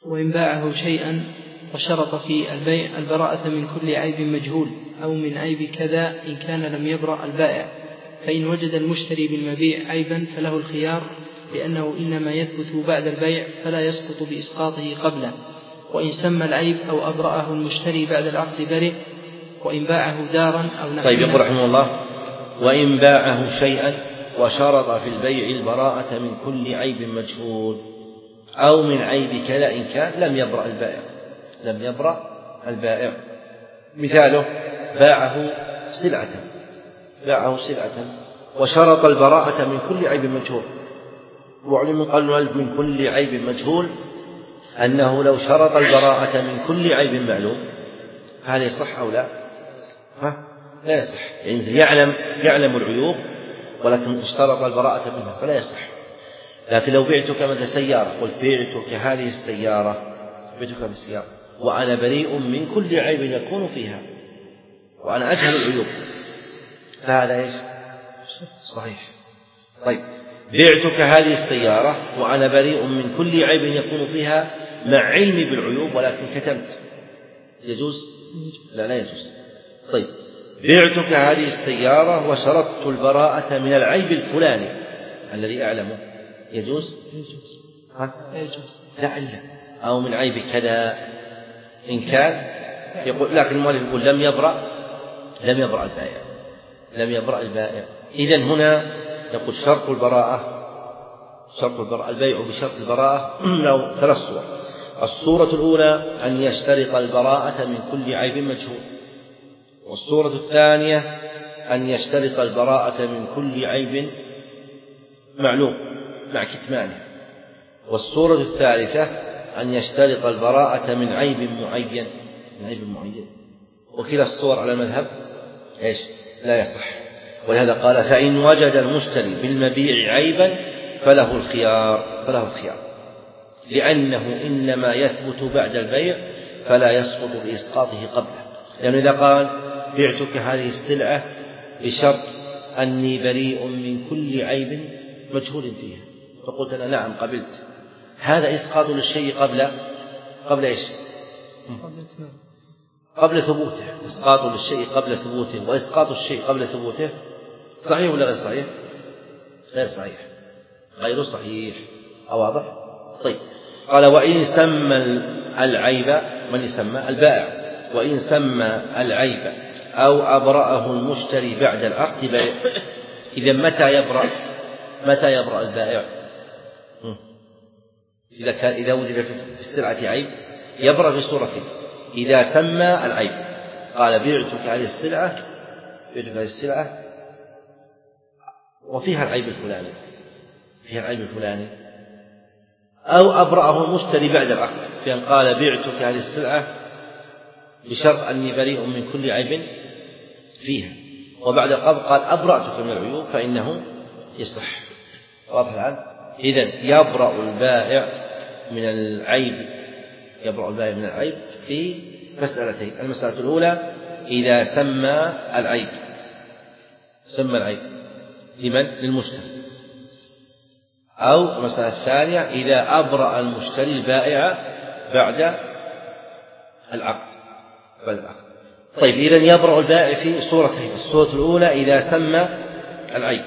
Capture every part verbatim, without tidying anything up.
وإن باعه شيئا وشرط في البيع البراءة من كل عيب مجهول أو من عيب كذا إن كان لم يبرأ البائع، فإن وجد المشتري بالمبيع عيبا فله الخيار، لأنه إنما يثبت بعد البيع فلا يسقط بإسقاطه قبله. وإن سمى العيب أو أبرأه المشتري بعد العقد برئ. وإن باعه دارا أو نحوها. طيب يقول رحمه الله: وإن باعه شيئا وشرط في البيع البراءة من كل عيب مجهول أو من عيب كذا إن كان لم يبرأ البائع لم يبرأ البائع مثاله: باعه سلعة باعه سلعة وشرط البراءة من كل عيب مجهول. وعلم قال من كل عيب مجهول أنه لو شرط البراءة من كل عيب معلوم هل يصح أو لا؟ ها؟ لا يصح، يعني يعلم يعلم العيوب ولكن اشترط البراءة منها فلا يصح. لكن لو بعتك مثل سيارة، قلت بعتك هذه السيارة بعتك هذه السيارة وأنا بريء من كل عيب يكون فيها وأنا أجهل العيوب، فهذا إيش؟ صحيح. طيب بعتك هذه السيارة وأنا بريء من كل عيب يكون فيها مع علمي بالعيوب ولكن كتمت، يجوز؟ لا لا يجوز. طيب بعتك هذه السيارة وشرطت البراءة من العيب الفلاني الذي أعلمه، يجوز؟ يجوز. ها؟ يجوز. لعل أو من عيب كذا إن كان يقول، لكن المؤلف يقول لم يبرأ لم يبرأ البائع لم يبرأ البائع. إذن هنا يقول شرط البراءة شرط البراءة البيع بشرط البراءة له ثلاث صور. الصورة الأولى أن يشترط البراءة من كل عيب مجهول، والصورة الثانية أن يشترط البراءة من كل عيب معلوم مع كتمانه، والصورة الثالثة أن يشترط البراءة من عيب معين من عيب معين وكلا الصور على المذهب إيش؟ لا يصح. ولهذا قال: فإن وجد المشتري بالمبيع عيبا فله الخيار فله الخيار لأنه إنما يثبت بعد البيع فلا يسقط بإسقاطه قبله. لأنه إذا قال: بعتك هذه السلعة بشرط أني بريء من كل عيب مجهول فيها، فقلت أنا نعم قبلت، هذا إسقاط للشيء قبل قبل إيش؟ قبل ثبوته. إسقاط للشيء قبل ثبوته، وإسقاط الشيء قبل ثبوته صحيح ولا غير صحيح؟ غير صحيح غير صحيح. واضح؟ طيب قال: وإن سمى العيب، من يسمى؟ البائع. وإن سمى العيب أو أبرأه المشتري بعد العقد بيع. إذا متى يبرأ متى يبرأ البائع؟ إذا كان إذا وجد في السلعة عيب يبرأ بصورتين: إذا سمى العيب، قال: بعتك هذه السلعة بعتك هذه السلعة وفيها العيب الفلاني فيها العيب الفلاني أو أبرأه المشتري بعد العقد، بأن قال: بعتك هذه السلعة بشرط أني بريء من كل عيب فيها، وبعد القبض قال: أبرأتك من العيوب، فإنه يصح. واضح الآن؟ إذن يبرأ البائع من العيب يبرأ البائع من العيب في مسألتين: المسألة الأولى إذا سمى العيب سمى العيب لمن؟ للمشتري. أو المسألة الثانية إذا أبرأ المشتري البائع بعد العقد بعد العقد. طيب إذن يبرأ البائع في صورتين: الصورة الأولى إذا سمى العيب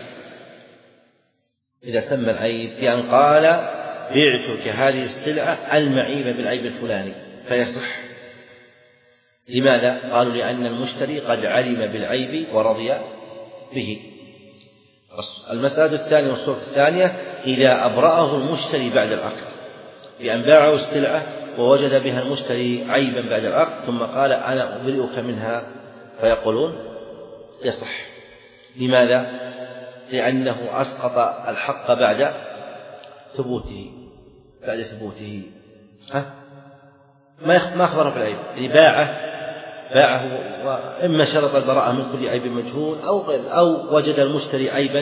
إذا سمى العيب بأن قال: بعتك هذه السلعة المعيبة بالعيب الفلاني، فيصح. لماذا؟ قالوا: لأن المشتري قد علم بالعيب ورضي به. المسألة الثانية والصورة الثانية إذا أبرأه المشتري بعد العقد بأن باعه السلعة ووجد بها المشتري عيبا بعد العقد ثم قال: أنا أبرئك منها، فيقولون يصح. لماذا؟ لأنه أسقط الحق بعد ثبوته بعد ثبوته ها؟ ما أخبره بالعيب، يعني باعه باعه وإما شرط البراءة من كل عيب مجهول أو أو وجد المشتري عيبا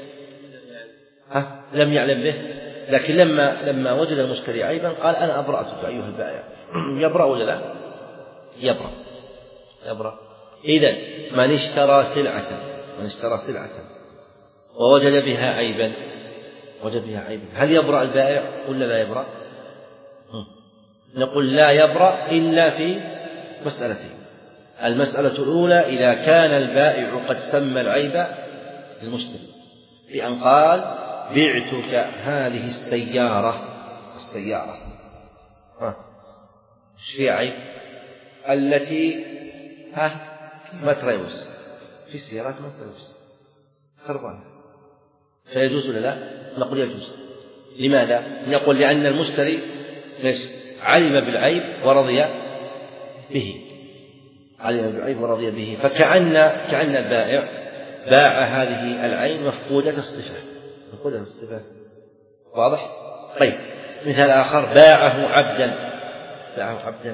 ها لم يعلم به، لكن لما لما وجد المشتري عيبا قال: أنا أبرأتك أيها البائع. يبرأ ولا لا؟ يبرأ يبرأ. إذن من اشترى سلعة من اشترى سلعة ووجد بها عيبا وجد بها عيبا هل يبرأ البائع ولا لا يبرأ؟ نقول لا يبرأ إلا في مسألتين. المسألة الأولى إذا كان البائع قد سمى العيب للمشتري بأن قال بعتك هذه السيارة السيارة ها إيش فيها عيب؟ التي ها ما تريوس، في سيارات ما تريوس خربانة، فيجوز ولا لا؟ نقول يجوز. لماذا؟ نقول لأن المشتري ليش؟ علم بالعيب ورضي به، علم بالعيب ورضي به، فكأن كأن البائع باع هذه العين مفقودة الصفة، مفقودة الصفة. واضح؟ طيب مثال آخر، باعه عبدا باعه عبدا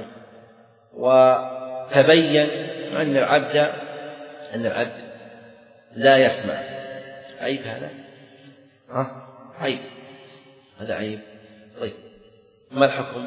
وتبين أن العبد أن العبد لا يسمع، عيب هذا؟ ها؟ عيب، هذا عيب. طيب ما الحكم؟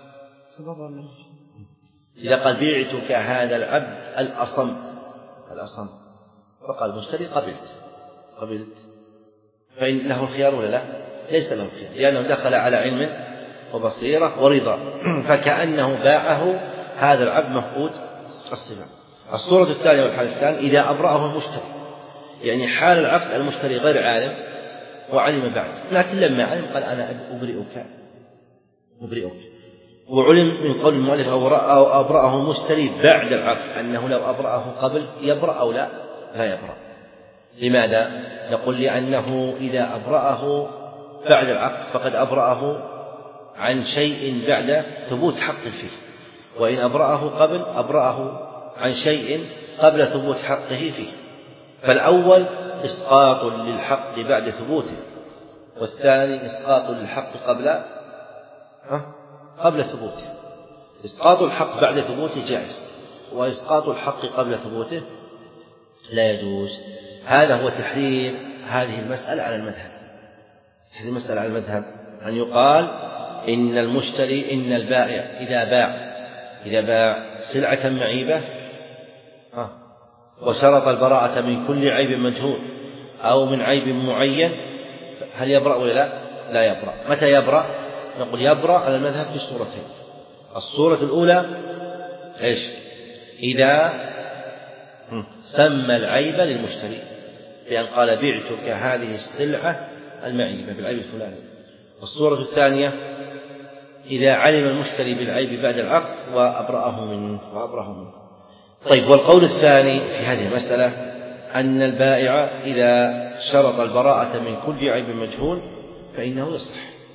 إذا قال بعتك هذا العبد الأصم الأصم فقال المشتري قبلت قبلت فإن له الخيار ولا لا؟ ليس له الخيار، لأنه دخل على علم وبصيرة ورضا، فكأنه باعه هذا العبد مفقود الصفة. الصورة الثانية والحالة الثانية إذا أبرأه المشتري، يعني حال العقد المشتري غير عالم وعلم بعد، لكن لما علم قال أنا أبرئك أبرئك وعلم من قول المؤلف أو أبرأه المشتري بعد العقد أنه لو أبرأه قبل يبرأ أو لا لا يبرأ. لماذا؟ نقول لأنه إذا أبرأه بعد العقد فقد أبرأه عن شيء بعد ثبوت حق فيه، وإن أبرأه قبل أبرأه عن شيء قبل ثبوت حقه فيه. فالأول إسقاط للحق بعد ثبوته، والثاني إسقاط للحق قبل قبل ثبوته. إسقاط الحق بعد ثبوته جائز، وإسقاط الحق قبل ثبوته لا يجوز. هذا هو تحرير هذه المسألة على المذهب. تحرير المسألة على المذهب أن يقال إن المشتري إن البائع إذا باع إذا باع سلعة معيبة وشرط البراءة من كل عيب مجهول أو من عيب معين، هل يبرأ ولا لا؟ لا يبرأ. متى يبرأ؟ نقول يبرأ على المذهب في الصورتين. الصورة الأولى إيش؟ إذا سمى العيب للمشتري بأن قال بعتك هذه السلعة المعيبة بالعيب الفلاني. الصورة الثانية إذا علم المشتري بالعيب بعد العقد وأبرأه منه وأبرأه منه. طيب، والقول الثاني في هذه المسألة أن البائع إذا شرط البراءة من كل عيب مجهول فإنه يصح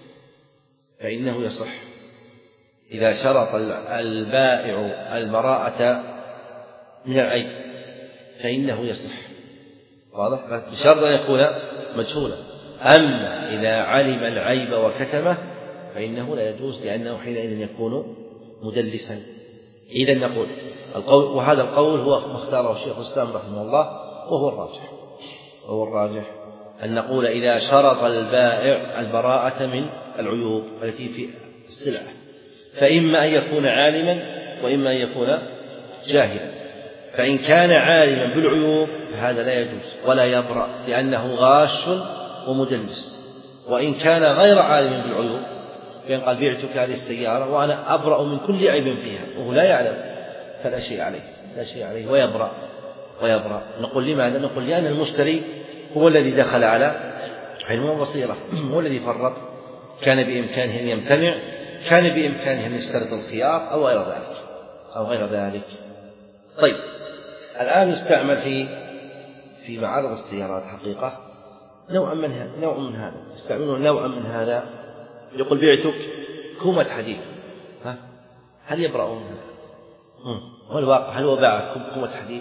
فإنه يصح إذا شرط البائع البراءة من العيب فإنه يصح. واضح؟ بشرط أن يكون مجهولا. أما إذا علم العيب وكتمه فإنه لا يجوز، لأنه حينئذ يكون مدلسا. إذن نقول القول، وهذا القول هو ما اختاره الشيخ الإسلام رحمه الله وهو الراجح وهو الراجح أن نقول إذا شرط البائع البراءة من العيوب التي في السلعة فإما أن يكون عالما وإما أن يكون جاهلا. فإن كان عالما بالعيوب فهذا لا يجوز ولا يبرأ، لأنه غاش ومدلس. وإن كان غير عالم بالعيوب بأن قال بعتك هذه السيارة وأنا أبرأ من كل عيب فيها وهو لا يعلم فلا شيء عليه لا شيء عليه ويبرأ ويبرأ. نقول لماذا؟ نقول لأن المشتري هو الذي دخل على علم وبصيرة، هو الذي فرط، كان بإمكانه أن يمتنع، كان بإمكانه أن يشترط الخيار أو غير ذلك أو غير ذلك. طيب، الآن يستعمل في في معارض السيارات حقيقة نوع من هذا نوع من هذا يستعملون نوعا من هذا. يقول بعتك كومة حديد، ها هل يبرأون منها؟ هو الواقع هل هو باع كومة حديد؟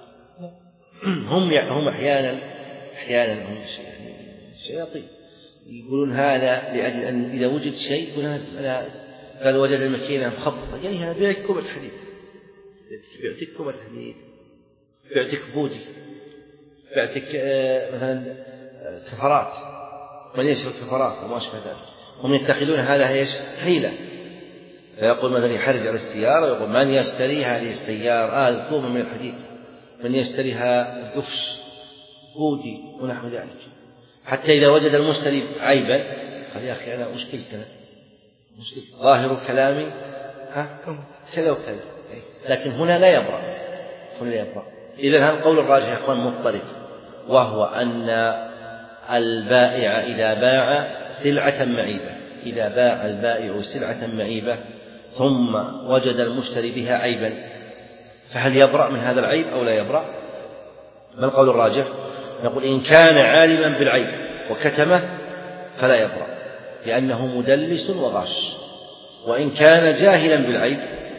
هم هم أحيانا أحيانا هم شياطين يقولون هذا لأجل أن إذا وجد شيء يقول هذا قال وجد الماكينة مخبطة، يعني هذا بيعك كومة حديد، بيعتك كومة حديد، بيعتك بودي، بيعتك مثلا كفرات، من يشرب كفرات وما أشبه ذلك. هم يتخذون هذا ايش؟ حيلة. فيقول مثلا يحرج على السيارة ويقول من يشتري هذه السيارة آه الكومة من الحديد، من يشتريها الدفش بودي ونحو ذلك، حتى إذا وجد المشتري عيبا قال يا أخي أنا مشكلتنا مشكلة ظاهر كلامي كذا وكذا، لكن هنا لا يبرأ، هنا لا يبرأ. إذن هذا القول الراجح يا إخوان مضطرب، وهو أن البائع إذا باع سلعة معيبة، إذا باع البائع سلعة معيبة ثم وجد المشتري بها عيبا، فهل يبرأ من هذا العيب أو لا يبرأ؟ ما القول الراجح؟ نقول إن كان عالما بالعيب وكتمه فلا يبرأ لأنه مدلس وغاش، وإن كان جاهلا بالعيب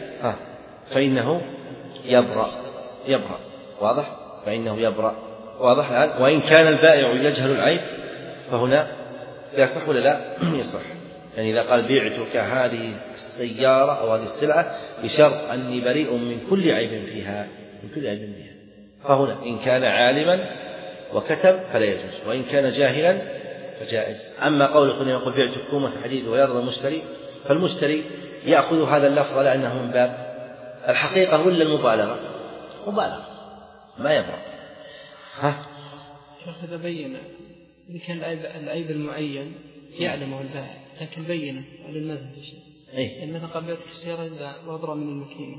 فإنه يبرأ يبرأ واضح؟ فإنه يبرأ واضح الآن. وإن كان البائع يجهل العيب فهنا يصح ولا لا؟ يصح. يعني إذا قال بعتك هذه السيارة أو هذه السلعة بشرط أني بريء من كل عيب فيها، من كل عيب فيها، فهنا إن كان عالما وكتب فلا يجوز، وإن كان جاهلا فجائز. أما قوله يقول بعت كومة حديد ويرضى المشتري، فالمشتري يأخذ هذا اللفظ على أنه من باب الحقيقة ولا المبالغة؟ مبالغة، ما يبرأ. ها؟ شيخ إذا بين إذا كان العيب, العيب المعين يعلمه البائع لكن بينه على المذهب إيه؟ المثل قال بعتك السيارة إذا وضرة من الماكينة،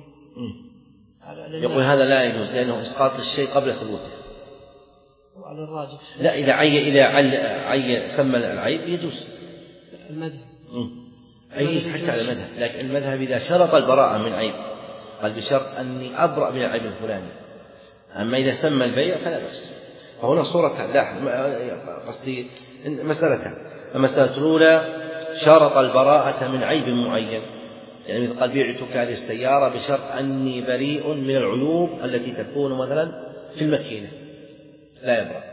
يقول هذا لا يجوز لأنه إسقاط الشيء قبل ثبوته. وعلى الراجح لا، إذا عي إذا عي, عي سمى العيب يجوز المذهب، أي حتى على المذهب، لكن المذهب إذا شرط البراءة من عيب قال بشرط أني أبرأ من العيب الفلاني، أما إذا سمى البيع فلا بأس. فهنا صورة لا قصدي مسألتان، المسألة الأولى شرط البراءة من عيب معين، يعني مثل قال بعتك هذه السيارة بشرط أني بريء من العيوب التي تكون مثلا في الماكينة، لا يبرأ.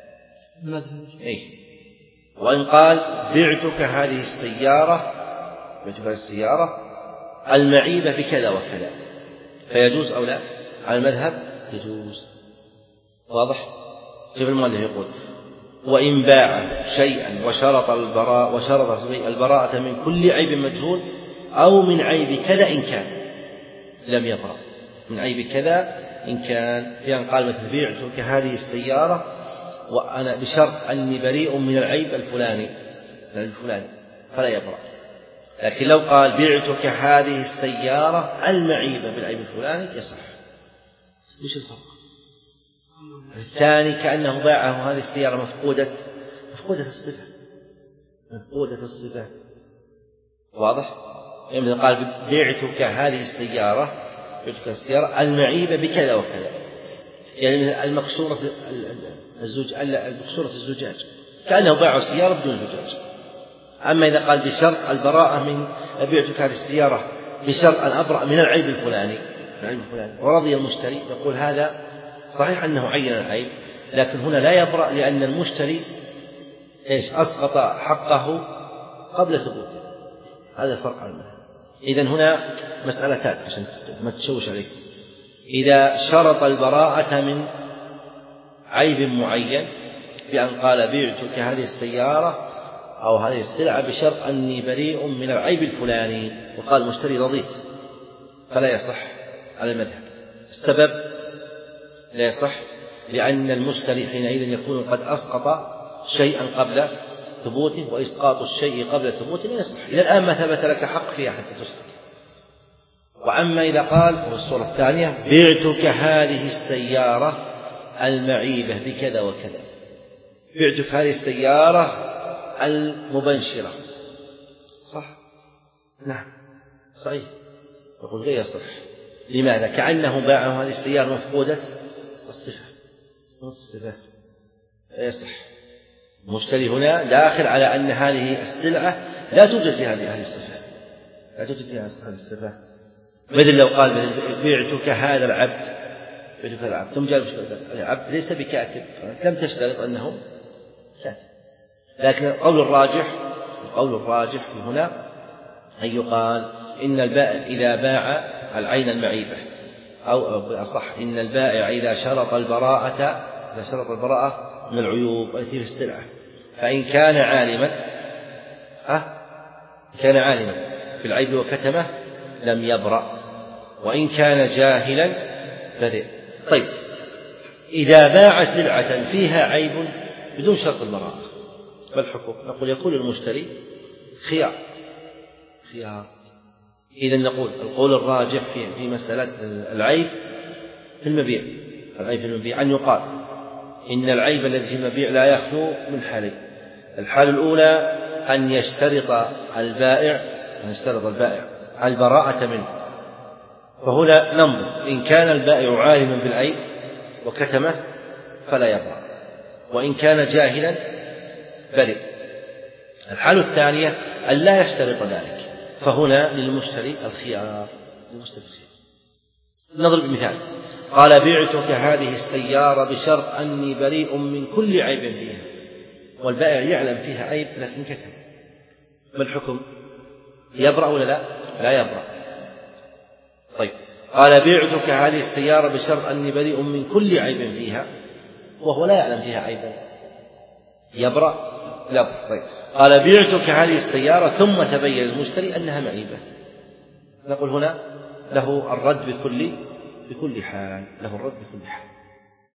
إيه؟ وإن قال بعتك هذه السيارة بعتك هذه السيارة المعيبة بكذا وكذا، فيجوز أو لا؟ على المذهب يجوز. واضح؟ كيف المؤلف يقول وإن باع شيئا وشرط البراءة وشرط البراءة من كل عيب مجهول أو من عيب كذا إن كان لم يبرأ، من عيب كذا إن كان، يعني قال مثل بعتك هذه السيارة وأنا بشرط أني بريء من العيب الفلاني الفلاني فلا يبرأ. لكن لو قال بعتك هذه السيارة المعيبة بالعيب الفلاني يصح. وش الفرق؟ الثاني كأنه باعه هذه السيارة مفقودة مفقودة الصفة مفقودة الصفة واضح؟ يعني قال بعتك هذه السيارة بعتك السيارة المعيبة بكذا وكذا، يعني المكسورة الزج المكسورة الزجاج، كأنه باع السيارة بدون زجاج. أما إذا قال بشرط البراءة من بعتك هذه السيارة بشرط أن أبرأ من العيب الفلاني العيب الفلاني ورضي المشتري، يقول هذا صحيح أنه عين العيب، لكن هنا لا يبرأ لأن المشتري إيش أسقط حقه قبل ثبوته. هذا الفرق على المذهب. إذن هنا مسألتان عشان ما تشوش عليك. إذا شرط البراءة من عيب معين بأن قال بعتك هذه السيارة أو هذه السلعة بشرط أني بريء من العيب الفلاني، وقال المشتري رضيت، فلا يصح على المذهب. السبب لا يصح لأن المشتري حينئذ يكون قد أسقط شيئا قبل ثبوته، وإسقاط الشيء قبل ثبوته لا يصح. إلى الآن ما ثبت لك حق فيها حتى تسقط. وأما إذا قال والصورة الثانية بعتك هذه السيارة المعيبة بكذا وكذا، بعتك هذه السيارة المبنشرة، صح؟ نعم صحيح، يقول غير يصح. لماذا؟ كأنه باعه هذه السيارة مفقودة الصفة الصفة لا يصح. المشتري هنا داخل على أن هذه السلعة لا توجد في هذه الصفة، لا توجد في هذه الصفة. مثل لو قال بعتك هذا العبد بعتك هذا العبد ثم جاء العبد ليس بكاتب، لم تشترط أنه كاتب. لكن القول الراجح القول الراجح في هنا أن يقال إن البائع إذا باع العين المعيبة أو أصح إن البائع إذا شرط البراءة إذا شرط البراءة من العيوب التي في السلعة، فإن كان عالما أه كان عالما في العيب وكتمه لم يبرأ، وإن كان جاهلا برئ. طيب إذا باع سلعة فيها عيب بدون شرط البراءة ما الحكم؟ نقول يقول المشتري خيار خيار إذن نقول القول الراجح في في مسألة العيب في المبيع، العيب في المبيع أن يقال إن العيب الذي في المبيع لا يخلو من حالين. الحال الأولى أن يشترط البائع أن يشترط البائع البراءة منه، فهنا ننظر إن كان البائع عالما بالعيب وكتمه فلا يبرأ، وإن كان جاهلا برئ. الحالة الثانية أن لا يشترط ذلك، فهنا للمشتري الخيار. نضرب بمثال: قال بعتك هذه السيارة بشرط أني بريء من كل عيب فيها، والبائع يعلم فيها عيب لكن كتم، ما الحكم؟ يبرأ ولا لا؟ لا يبرأ. طيب، قال بعتك هذه السيارة بشرط أني بريء من كل عيب فيها، وهو لا يعلم فيها عيبا، يبرأ؟ لا. طيب، قال بعتك هذه السيارة ثم تبين المشتري أنها معيبة، نقول هنا له الرد بكل بكل حال، له الرد بكل حال.